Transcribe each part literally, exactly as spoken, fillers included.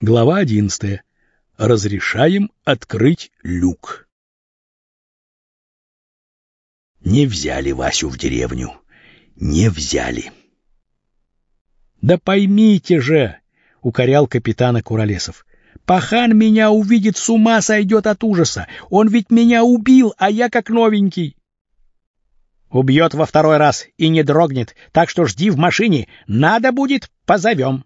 Глава одиннадцатая. Разрешаем открыть люк. Не взяли Васю в деревню. Не взяли. «Да поймите же!» — укорял капитана Куролесов. «Пахан меня увидит, с ума сойдет от ужаса. Он ведь меня убил, а я как новенький». «Убьет во второй раз и не дрогнет, так что жди в машине. Надо будет, позовем».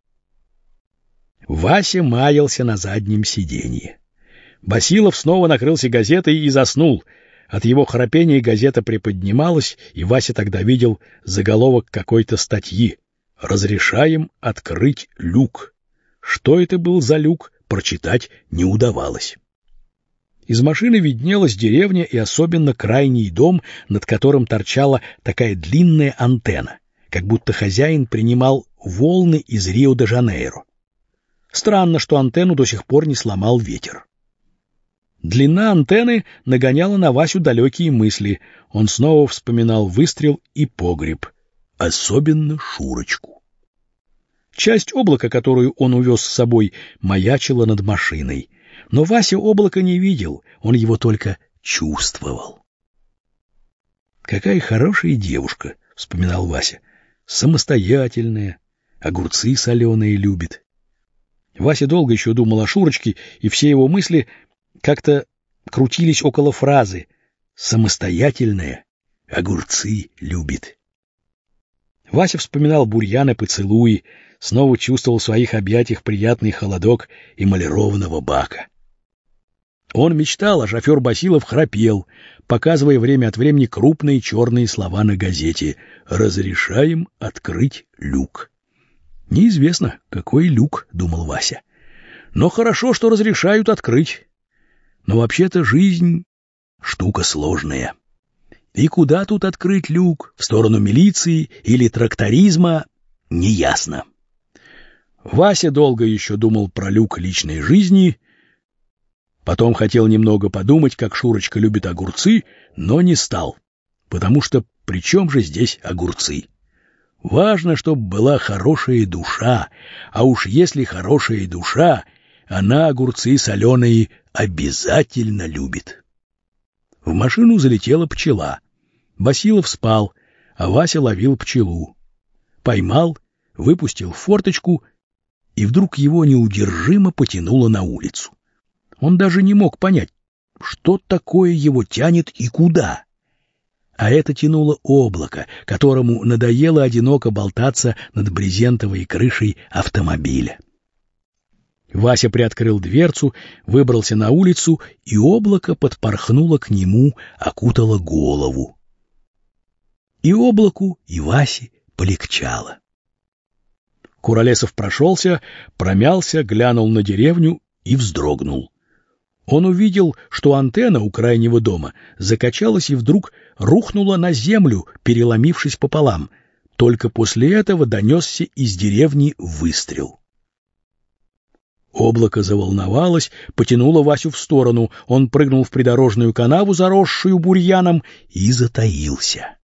Вася маялся на заднем сиденье. Басилов снова накрылся газетой и заснул. От его храпения газета приподнималась, и Вася тогда видел заголовок какой-то статьи. «Разрешаем открыть люк». Что это был за люк, прочитать не удавалось. Из машины виднелась деревня и особенно крайний дом, над которым торчала такая длинная антенна, как будто хозяин принимал волны из Рио-де-Жанейро. Странно, что антенну до сих пор не сломал ветер. Длина антенны нагоняла на Васю далекие мысли. Он снова вспоминал выстрел и погреб, особенно Шурочку. Часть облака, которую он увез с собой, маячила над машиной. Но Вася облака не видел, он его только чувствовал. «Какая хорошая девушка», — вспоминал Вася, — «самостоятельная, огурцы соленые любит». Вася долго еще думал о Шурочке, и все его мысли как-то крутились около фразы «самостоятельная, огурцы любит». Вася вспоминал бурьян и поцелуи, снова чувствовал в своих объятиях приятный холодок эмалированного бака. Он мечтал, а шофер Басилов храпел, показывая время от времени крупные черные слова на газете «Разрешаем открыть люк». Неизвестно, какой люк, думал Вася. Но хорошо, что разрешают открыть. Но вообще-то жизнь — штука сложная. И куда тут открыть люк? В сторону милиции или тракторизма? Неясно. Вася долго еще думал про люк личной жизни. Потом хотел немного подумать, как Шурочка любит огурцы, но не стал. Потому что при чем же здесь огурцы? Важно, чтобы была хорошая душа, а уж если хорошая душа, она огурцы соленые обязательно любит. В машину залетела пчела. Басилов спал, а Вася ловил пчелу. Поймал, выпустил в форточку, и вдруг его неудержимо потянуло на улицу. Он даже не мог понять, что такое его тянет и куда. А это тянуло облако, которому надоело одиноко болтаться над брезентовой крышей автомобиля. Вася приоткрыл дверцу, выбрался на улицу, и облако подпорхнуло к нему, окутало голову. И облаку, и Васе полегчало. Куролесов прошелся, промялся, глянул на деревню и вздрогнул. Он увидел, что антенна у крайнего дома закачалась и вдруг рухнула на землю, переломившись пополам. Только после этого донесся из деревни выстрел. Облако заволновалось, потянуло Васю в сторону. Он прыгнул в придорожную канаву, заросшую бурьяном, и затаился.